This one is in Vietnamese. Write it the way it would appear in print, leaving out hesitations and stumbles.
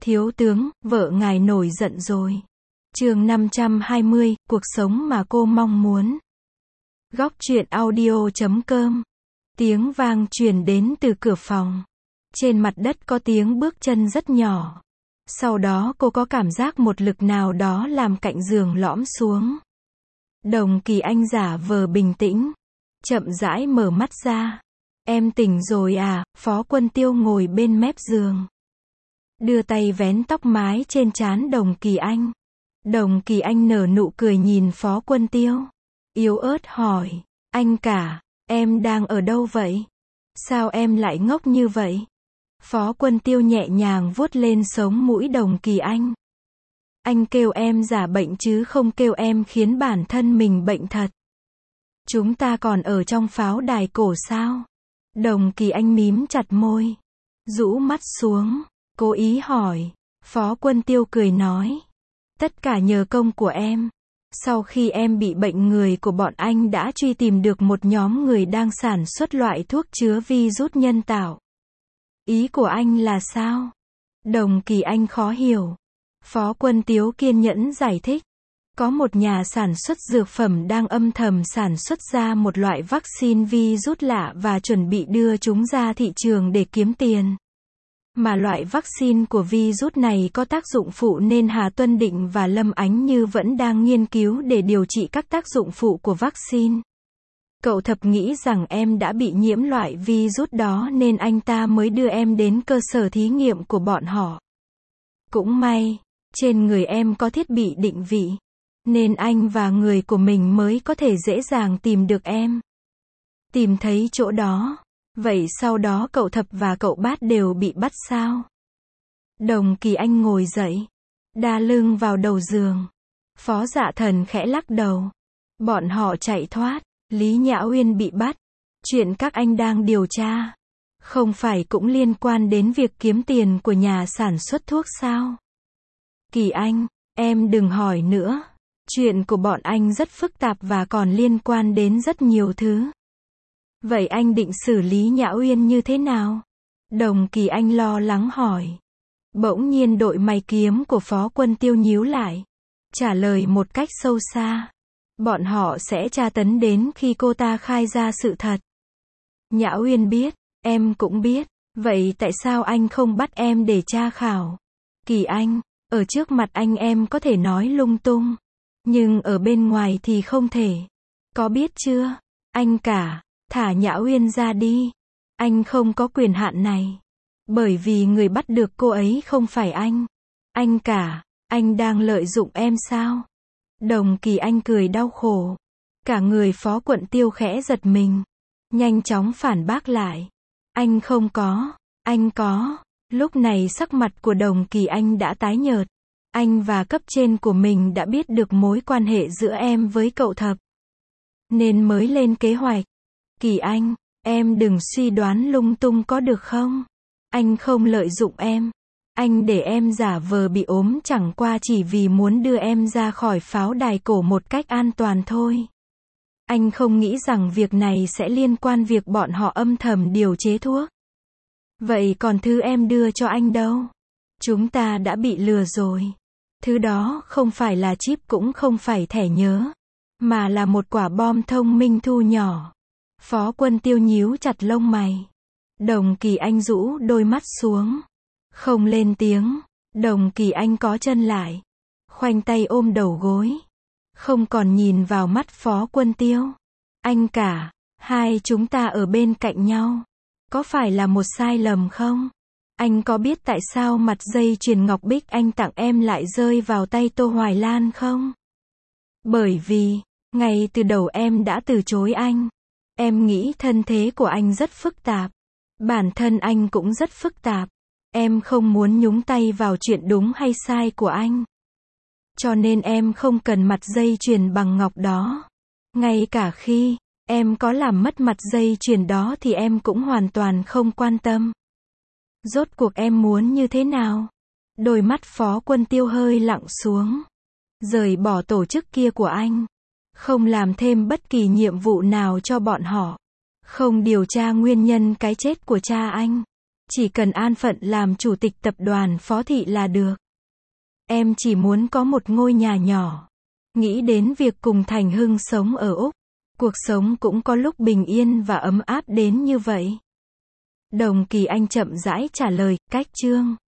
Thiếu tướng, vợ ngài nổi giận rồi. Chương 520, cuộc sống mà cô mong muốn. Góc truyện audio.com. Tiếng vang truyền đến từ cửa phòng. Trên mặt đất có tiếng bước chân rất nhỏ. Sau đó cô có cảm giác một lực nào đó làm cạnh giường lõm xuống. Đồng Kỳ Anh giả vờ bình tĩnh, chậm rãi mở mắt ra. Em tỉnh rồi à? Phó Quân Tiêu ngồi bên mép giường, đưa tay vén tóc mái trên trán Đồng Kỳ Anh. Đồng Kỳ Anh nở nụ cười nhìn Phó Quân Tiêu, yếu ớt hỏi, anh cả, em đang ở đâu vậy? Sao em lại ngốc như vậy? Phó Quân Tiêu nhẹ nhàng vuốt lên sống mũi Đồng Kỳ Anh. Anh kêu em giả bệnh chứ không kêu em khiến bản thân mình bệnh thật. Chúng ta còn ở trong pháo đài cổ sao? Đồng Kỳ Anh mím chặt môi, rũ mắt xuống, cố ý hỏi. Phó Quân Tiêu cười nói, tất cả nhờ công của em. Sau khi em bị bệnh, người của bọn anh đã truy tìm được một nhóm người đang sản xuất loại thuốc chứa virus nhân tạo. Ý của anh là sao? Đồng Kỳ Anh khó hiểu. Phó Quân Tiêu kiên nhẫn giải thích. Có một nhà sản xuất dược phẩm đang âm thầm sản xuất ra một loại vaccine virus lạ và chuẩn bị đưa chúng ra thị trường để kiếm tiền. Mà loại vaccine của virus này có tác dụng phụ nên Hà Tuân Định và Lâm Ánh Như vẫn đang nghiên cứu để điều trị các tác dụng phụ của vaccine. Cậu Thập nghĩ rằng em đã bị nhiễm loại virus đó nên anh ta mới đưa em đến cơ sở thí nghiệm của bọn họ. Cũng may, trên người em có thiết bị định vị, nên anh và người của mình mới có thể dễ dàng tìm được em. Tìm thấy chỗ đó. Vậy sau đó cậu Thập và cậu Bát đều bị bắt sao? Đồng Kỳ Anh ngồi dậy, đa lưng vào đầu giường. Phó Dạ Thần khẽ lắc đầu. Bọn họ chạy thoát. Lý Nhã Uyên bị bắt. Chuyện các anh đang điều tra, không phải cũng liên quan đến việc kiếm tiền của nhà sản xuất thuốc sao? Kỳ Anh, em đừng hỏi nữa. Chuyện của bọn anh rất phức tạp và còn liên quan đến rất nhiều thứ. Vậy anh định xử lý Nhã Uyên như thế nào? Đồng Kỳ Anh lo lắng hỏi. Bỗng nhiên đội mày kiếm của Phó Quân Tiêu nhíu lại, trả lời một cách sâu xa. Bọn họ sẽ tra tấn đến khi cô ta khai ra sự thật. Nhã Uyên biết, em cũng biết. Vậy tại sao anh không bắt em để tra khảo? Kỳ Anh, ở trước mặt anh em có thể nói lung tung, nhưng ở bên ngoài thì không thể. Có biết chưa? Anh cả, thả Nhã Uyên ra đi. Anh không có quyền hạn này. Bởi vì người bắt được cô ấy không phải anh. Anh cả, anh đang lợi dụng em sao? Đồng Kỳ Anh cười đau khổ. Cả người Phó Quận Tiêu khẽ giật mình, nhanh chóng phản bác lại. Anh không có, anh có. Lúc này sắc mặt của Đồng Kỳ Anh đã tái nhợt. Anh và cấp trên của mình đã biết được mối quan hệ giữa em với cậu Thập, nên mới lên kế hoạch. Kỳ Anh, em đừng suy đoán lung tung có được không? Anh không lợi dụng em. Anh để em giả vờ bị ốm chẳng qua chỉ vì muốn đưa em ra khỏi pháo đài cổ một cách an toàn thôi. Anh không nghĩ rằng việc này sẽ liên quan việc bọn họ âm thầm điều chế thuốc. Vậy còn thứ em đưa cho anh đâu? Chúng ta đã bị lừa rồi. Thứ đó không phải là chip cũng không phải thẻ nhớ, mà là một quả bom thông minh thu nhỏ. Phó Quân Tiêu nhíu chặt lông mày. Đồng Kỳ Anh rũ đôi mắt xuống, không lên tiếng. Đồng Kỳ Anh có chân lại, khoanh tay ôm đầu gối, không còn nhìn vào mắt Phó Quân Tiêu. Anh cả, hai chúng ta ở bên cạnh nhau, có phải là một sai lầm không? Anh có biết tại sao mặt dây chuyền ngọc bích anh tặng em lại rơi vào tay Tô Hoài Lan không? Bởi vì, ngay từ đầu em đã từ chối anh. Em nghĩ thân thế của anh rất phức tạp. Bản thân anh cũng rất phức tạp. Em không muốn nhúng tay vào chuyện đúng hay sai của anh. Cho nên em không cần mặt dây chuyền bằng ngọc đó. Ngay cả khi em có làm mất mặt dây chuyền đó thì em cũng hoàn toàn không quan tâm. Rốt cuộc em muốn như thế nào? Đôi mắt Phó Quân Tiêu hơi lặng xuống. Rời bỏ tổ chức kia của anh. Không làm thêm bất kỳ nhiệm vụ nào cho bọn họ. Không điều tra nguyên nhân cái chết của cha anh. Chỉ cần an phận làm chủ tịch tập đoàn Phó Thị là được. Em chỉ muốn có một ngôi nhà nhỏ. Nghĩ đến việc cùng Thành Hưng sống ở Úc, cuộc sống cũng có lúc bình yên và ấm áp đến như vậy. Đồng Kỳ Anh chậm rãi trả lời, cách Trương